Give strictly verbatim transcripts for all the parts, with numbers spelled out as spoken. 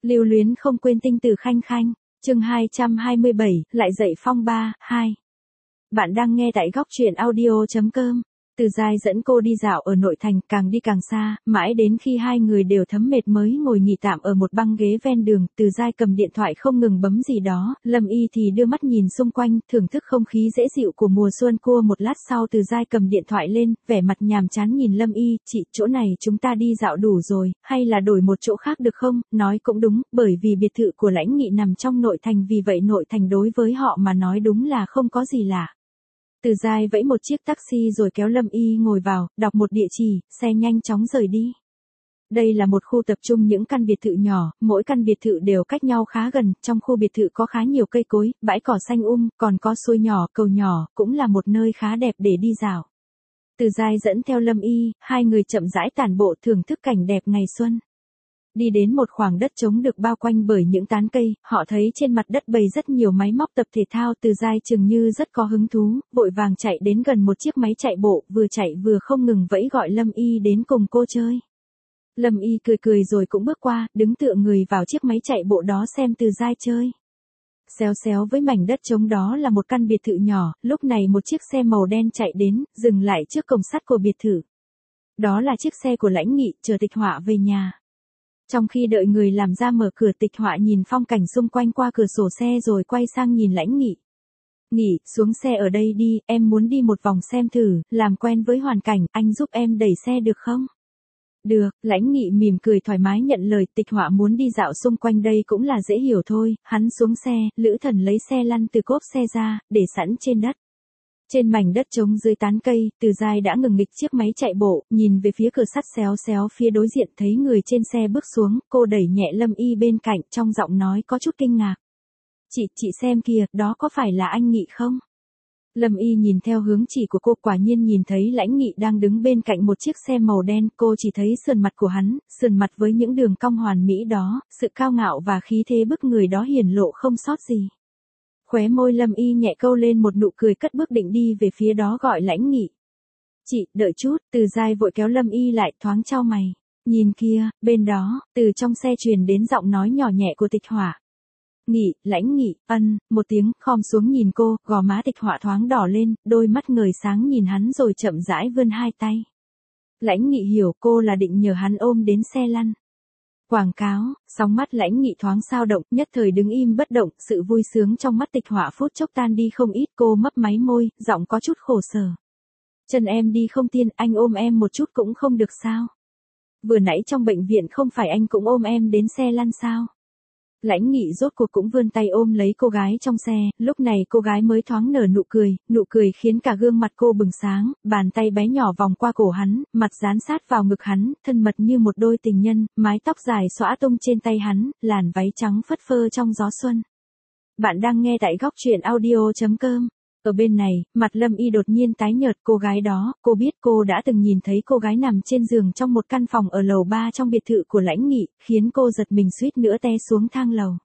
Lưu luyến không quên tinh tử khanh khanh, chương hai trăm hai mươi bảy, lại dậy phong ba, hai. Bạn đang nghe tại góc truyện audio.com. Từ Giai dẫn cô đi dạo ở nội thành, càng đi càng xa, mãi đến khi hai người đều thấm mệt mới ngồi nghỉ tạm ở một băng ghế ven đường. Từ Giai cầm điện thoại không ngừng bấm gì đó, Lâm Y thì đưa mắt nhìn xung quanh, thưởng thức không khí dễ dịu của mùa xuân. Cua một lát sau Từ Giai cầm điện thoại lên, vẻ mặt nhàm chán nhìn Lâm Y, chị, chỗ này chúng ta đi dạo đủ rồi, hay là đổi một chỗ khác được không? Nói cũng đúng, bởi vì biệt thự của Lãnh Nghị nằm trong nội thành, vì vậy nội thành đối với họ mà nói đúng là không có gì lạ. Từ Giai vẫy một chiếc taxi rồi kéo Lâm Y ngồi vào, đọc một địa chỉ, xe nhanh chóng rời đi. Đây là một khu tập trung những căn biệt thự nhỏ, mỗi căn biệt thự đều cách nhau khá gần, trong khu biệt thự có khá nhiều cây cối, bãi cỏ xanh um, còn có suối nhỏ, cầu nhỏ, cũng là một nơi khá đẹp để đi dạo. Từ Giai dẫn theo Lâm Y, hai người chậm rãi tản bộ thưởng thức cảnh đẹp ngày xuân. Đi đến một khoảng đất trống được bao quanh bởi những tán cây, họ thấy trên mặt đất bày rất nhiều máy móc tập thể thao. Từ Giai chừng như rất có hứng thú, vội vàng chạy đến gần một chiếc máy chạy bộ, vừa chạy vừa không ngừng vẫy gọi Lâm Y đến cùng cô chơi. Lâm Y cười cười rồi cũng bước qua, đứng tựa người vào chiếc máy chạy bộ đó xem Từ Giai chơi. Xéo xéo với mảnh đất trống đó là một căn biệt thự nhỏ, lúc này một chiếc xe màu đen chạy đến, dừng lại trước cổng sắt của biệt thự. Đó là chiếc xe của Lãnh Nghị, chờ Tịch Họa về nhà. Trong khi đợi người làm ra mở cửa, Tịch Họa nhìn phong cảnh xung quanh qua cửa sổ xe rồi quay sang nhìn Lãnh Nghị. Nghị, xuống xe ở đây đi, em muốn đi một vòng xem thử, làm quen với hoàn cảnh, anh giúp em đẩy xe được không? Được, Lãnh Nghị mỉm cười thoải mái nhận lời. Tịch Họa muốn đi dạo xung quanh đây cũng là dễ hiểu thôi, hắn xuống xe, Lữ Thần lấy xe lăn từ cốp xe ra, để sẵn trên đất. Trên mảnh đất trống dưới tán cây, Từ Giai đã ngừng nghịch chiếc máy chạy bộ, nhìn về phía cửa sắt xéo xéo phía đối diện, thấy người trên xe bước xuống, cô đẩy nhẹ Lâm Y bên cạnh, trong giọng nói có chút kinh ngạc. Chị, chị xem kìa, đó có phải là anh Nghị không? Lâm Y nhìn theo hướng chỉ của cô, quả nhiên nhìn thấy Lãnh Nghị đang đứng bên cạnh một chiếc xe màu đen, cô chỉ thấy sườn mặt của hắn, sườn mặt với những đường cong hoàn mỹ đó, sự cao ngạo và khí thế bức người đó hiển lộ không sót gì. Khóe môi Lâm Y nhẹ câu lên một nụ cười, cất bước định đi về phía đó gọi Lãnh Nghị. Chị, đợi chút. Từ Giai vội kéo Lâm Y lại, thoáng chau mày. Nhìn kia, bên đó, từ trong xe truyền đến giọng nói nhỏ nhẹ của Tịch Họa. Nghị, Lãnh Nghị, ân, một tiếng, khom xuống nhìn cô, gò má Tịch Họa thoáng đỏ lên, đôi mắt ngời sáng nhìn hắn rồi chậm rãi vươn hai tay. Lãnh Nghị hiểu cô là định nhờ hắn ôm đến xe lăn. Quảng cáo, sóng mắt Lãnh Nghị thoáng sao động, nhất thời đứng im bất động, sự vui sướng trong mắt Tịch Họa phút chốc tan đi không ít. Cô mấp máy môi, giọng có chút khổ sở. Chân em đi không tiên, anh ôm em một chút cũng không được sao? Vừa nãy trong bệnh viện không phải anh cũng ôm em đến xe lăn sao? Lãnh Nghị rốt cuộc cũng vươn tay ôm lấy cô gái trong xe, lúc này cô gái mới thoáng nở nụ cười, nụ cười khiến cả gương mặt cô bừng sáng, bàn tay bé nhỏ vòng qua cổ hắn, mặt dán sát vào ngực hắn, thân mật như một đôi tình nhân, mái tóc dài xõa tung trên tay hắn, làn váy trắng phất phơ trong gió xuân. Bạn đang nghe tại góc truyện audio.com. Ở bên này, mặt Lâm Y đột nhiên tái nhợt. Cô gái đó, cô biết cô đã từng nhìn thấy cô gái nằm trên giường trong một căn phòng ở lầu ba trong biệt thự của Lãnh Nghị, khiến cô giật mình suýt nữa té xuống thang lầu.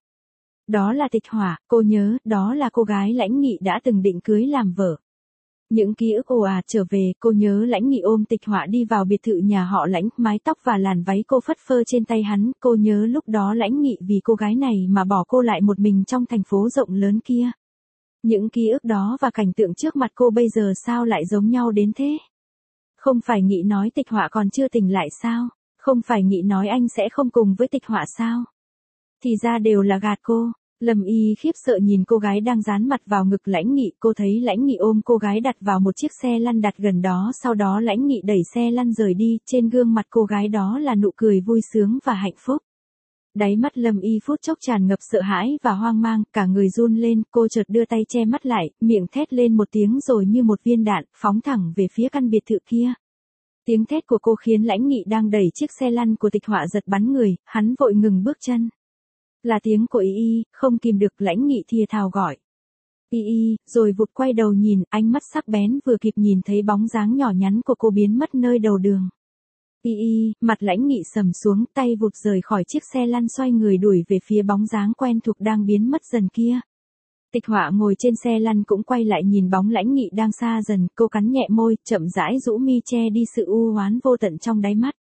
Đó là Tịch Họa, cô nhớ, đó là cô gái Lãnh Nghị đã từng định cưới làm vợ. Những ký ức ồ ạt trở về, cô nhớ Lãnh Nghị ôm Tịch Họa đi vào biệt thự nhà họ Lãnh, mái tóc và làn váy cô phất phơ trên tay hắn, cô nhớ lúc đó Lãnh Nghị vì cô gái này mà bỏ cô lại một mình trong thành phố rộng lớn kia. Những ký ức đó và cảnh tượng trước mặt cô bây giờ sao lại giống nhau đến thế? Không phải Nghị nói Tịch Họa còn chưa tỉnh lại sao? Không phải Nghị nói anh sẽ không cùng với Tịch Họa sao? Thì ra đều là gạt cô. Lâm Y khiếp sợ nhìn cô gái đang dán mặt vào ngực Lãnh Nghị, cô thấy Lãnh Nghị ôm cô gái đặt vào một chiếc xe lăn đặt gần đó, sau đó Lãnh Nghị đẩy xe lăn rời đi, trên gương mặt cô gái đó là nụ cười vui sướng và hạnh phúc. Đáy mắt Lâm Y phút chốc tràn ngập sợ hãi và hoang mang, cả người run lên, cô chợt đưa tay che mắt lại, miệng thét lên một tiếng rồi như một viên đạn, phóng thẳng về phía căn biệt thự kia. Tiếng thét của cô khiến Lãnh Nghị đang đẩy chiếc xe lăn của Tịch Họa giật bắn người, hắn vội ngừng bước chân. Là tiếng của Y Y, không kìm được Lãnh Nghị thìa thào gọi. Y Y, rồi vụt quay đầu nhìn, ánh mắt sắc bén vừa kịp nhìn thấy bóng dáng nhỏ nhắn của cô biến mất nơi đầu đường. Y Y, mặt Lãnh Nghị sầm xuống, tay vụt rời khỏi chiếc xe lăn xoay người đuổi về phía bóng dáng quen thuộc đang biến mất dần kia. Tịch Họa ngồi trên xe lăn cũng quay lại nhìn bóng Lãnh Nghị đang xa dần, cô cắn nhẹ môi, chậm rãi rũ mi che đi sự u oán vô tận trong đáy mắt.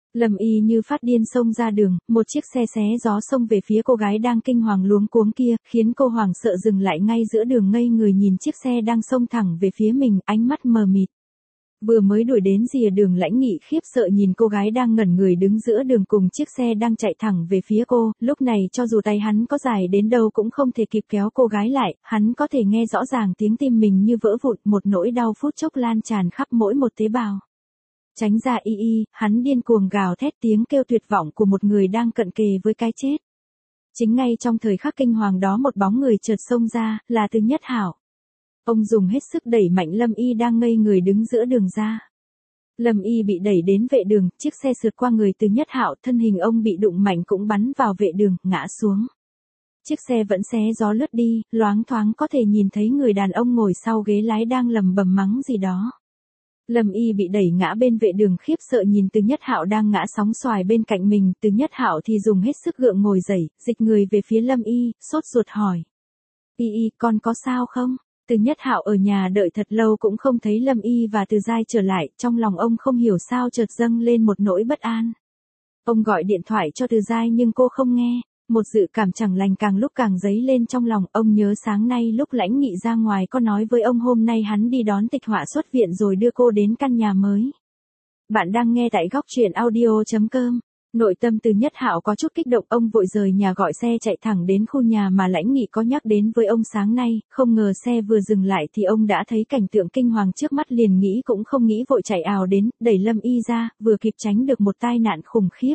Lâm Y như phát điên xông ra đường, một chiếc xe xé gió xông về phía cô gái đang kinh hoàng luống cuống kia, khiến cô hoảng sợ dừng lại ngay giữa đường ngây người nhìn chiếc xe đang xông thẳng về phía mình, ánh mắt mờ mịt. Vừa mới đuổi đến rìa đường Lãnh Nghị khiếp sợ nhìn cô gái đang ngẩn người đứng giữa đường cùng chiếc xe đang chạy thẳng về phía cô, lúc này cho dù tay hắn có dài đến đâu cũng không thể kịp kéo cô gái lại, hắn có thể nghe rõ ràng tiếng tim mình như vỡ vụn, một nỗi đau phút chốc lan tràn khắp mỗi một tế bào. Tránh ra Y Y, hắn điên cuồng gào thét tiếng kêu tuyệt vọng của một người đang cận kề với cái chết. Chính ngay trong thời khắc kinh hoàng đó một bóng người chợt xông ra, là Từ Nhất Hạo. Ông dùng hết sức đẩy mạnh Lâm Y đang ngây người đứng giữa đường ra. Lâm Y bị đẩy đến vệ đường, chiếc xe sượt qua người Từ Nhất Hạo, thân hình ông bị đụng mạnh cũng bắn vào vệ đường, ngã xuống. Chiếc xe vẫn xé gió lướt đi, loáng thoáng có thể nhìn thấy người đàn ông ngồi sau ghế lái đang lầm bầm mắng gì đó. Lâm Y bị đẩy ngã bên vệ đường khiếp sợ nhìn Từ Nhất Hạo đang ngã sóng xoài bên cạnh mình, Từ Nhất Hạo thì dùng hết sức gượng ngồi dậy, dịch người về phía Lâm Y, sốt ruột hỏi. Y Y, con có sao không? Từ Nhất Hạo ở nhà đợi thật lâu cũng không thấy Lâm Y và Từ Giai trở lại, trong lòng ông không hiểu sao chợt dâng lên một nỗi bất an. Ông gọi điện thoại cho Từ Giai nhưng cô không nghe, một dự cảm chẳng lành càng lúc càng dấy lên trong lòng, ông nhớ sáng nay lúc Lãnh Nghị ra ngoài có nói với ông hôm nay hắn đi đón Tịch Họa xuất viện rồi đưa cô đến căn nhà mới. Bạn đang nghe tại góc truyện audio chấm com. Nội tâm Từ Nhất Hạo có chút kích động, ông vội rời nhà gọi xe chạy thẳng đến khu nhà mà Lãnh Nghị có nhắc đến với ông sáng nay, không ngờ xe vừa dừng lại thì ông đã thấy cảnh tượng kinh hoàng trước mắt, liền nghĩ cũng không nghĩ vội chạy ào đến, đẩy Lâm Y ra, vừa kịp tránh được một tai nạn khủng khiếp.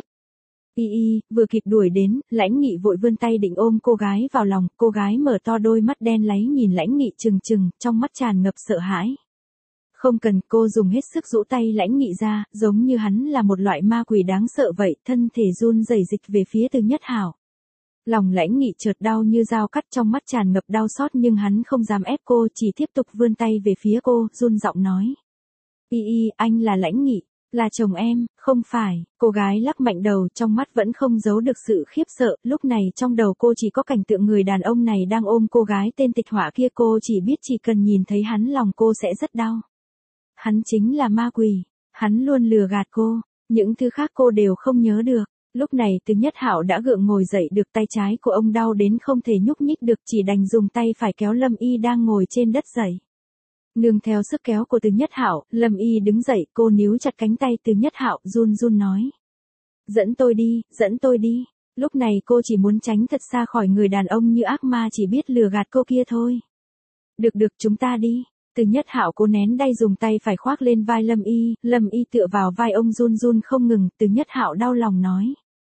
Y Y, vừa kịp đuổi đến, Lãnh Nghị vội vươn tay định ôm cô gái vào lòng, cô gái mở to đôi mắt đen láy nhìn Lãnh Nghị trừng trừng, trong mắt tràn ngập sợ hãi. Không cần, cô dùng hết sức rũ tay Lãnh Nghị ra, giống như hắn là một loại ma quỷ đáng sợ vậy, thân thể run rẩy dịch về phía Từ Nhất Hạo. Lòng Lãnh Nghị chợt đau như dao cắt, trong mắt tràn ngập đau xót nhưng hắn không dám ép cô, chỉ tiếp tục vươn tay về phía cô, run giọng nói. Y Y, anh là Lãnh Nghị, là chồng em, không phải. Cô gái lắc mạnh đầu, trong mắt vẫn không giấu được sự khiếp sợ, lúc này trong đầu cô chỉ có cảnh tượng người đàn ông này đang ôm cô gái tên Tịch Họa kia, cô chỉ biết chỉ cần nhìn thấy hắn lòng cô sẽ rất đau. Hắn chính là ma quỷ, hắn luôn lừa gạt cô, những thứ khác cô đều không nhớ được. Lúc này Từ Nhất Hạo đã gượng ngồi dậy được, tay trái của ông đau đến không thể nhúc nhích được, chỉ đành dùng tay phải kéo Lâm Y đang ngồi trên đất dậy. Nương theo sức kéo của Từ Nhất Hạo, Lâm Y đứng dậy, cô níu chặt cánh tay Từ Nhất Hạo, run run nói. Dẫn tôi đi, dẫn tôi đi. Lúc này cô chỉ muốn tránh thật xa khỏi người đàn ông như ác ma chỉ biết lừa gạt cô kia thôi. Được được, chúng ta đi. Từ Nhất Hạo cố nén đay dùng tay phải khoác lên vai Lâm Y, Lâm Y tựa vào vai ông run run không ngừng, Từ Nhất Hạo đau lòng nói.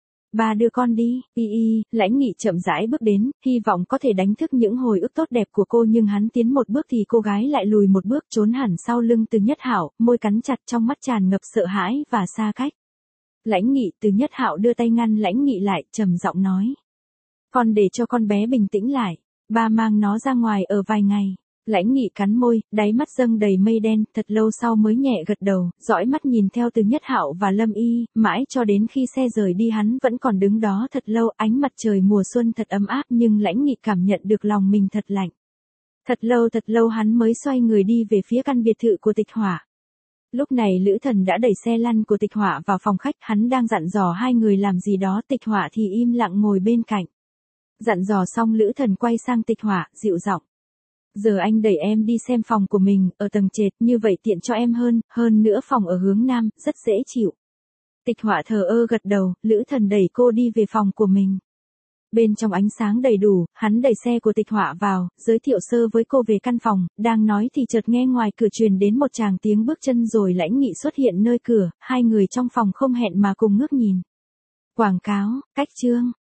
Bà đưa con đi. Y Y, Lãnh Nghị chậm rãi bước đến, hy vọng có thể đánh thức những hồi ức tốt đẹp của cô nhưng hắn tiến một bước thì cô gái lại lùi một bước, trốn hẳn sau lưng Từ Nhất Hạo, môi cắn chặt, trong mắt tràn ngập sợ hãi và xa cách. Lãnh Nghị, Từ Nhất Hạo đưa tay ngăn Lãnh Nghị lại, trầm giọng nói. Con để cho con bé bình tĩnh lại, ba mang nó ra ngoài ở vài ngày. Lãnh Nghị cắn môi, đáy mắt dâng đầy mây đen, thật lâu sau mới nhẹ gật đầu, dõi mắt nhìn theo Từ Nhất Hạo và Lâm Y, mãi cho đến khi xe rời đi hắn vẫn còn đứng đó thật lâu, ánh mặt trời mùa xuân thật ấm áp nhưng Lãnh Nghị cảm nhận được lòng mình thật lạnh. Thật lâu thật lâu hắn mới xoay người đi về phía căn biệt thự của Tịch Họa. Lúc này Lữ Thần đã đẩy xe lăn của Tịch Họa vào phòng khách, hắn đang dặn dò hai người làm gì đó, Tịch Họa thì im lặng ngồi bên cạnh. Dặn dò xong Lữ Thần quay sang Tịch Họa, dịu giọng. Giờ anh đẩy em đi xem phòng của mình, ở tầng trệt, như vậy tiện cho em hơn, hơn nữa phòng ở hướng nam, rất dễ chịu. Tịch Họa thờ ơ gật đầu, Lữ Thần đẩy cô đi về phòng của mình. Bên trong ánh sáng đầy đủ, hắn đẩy xe của Tịch Họa vào, giới thiệu sơ với cô về căn phòng, đang nói thì chợt nghe ngoài cửa truyền đến một tràng tiếng bước chân rồi Lãnh Nghị xuất hiện nơi cửa, hai người trong phòng không hẹn mà cùng ngước nhìn. Quảng cáo, cách chương.